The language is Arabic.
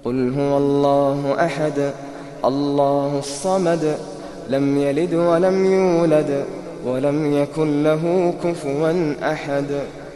قل هو الله أحد الله الصمد لم يلد ولم يولد ولم يكن له كفوا أحد.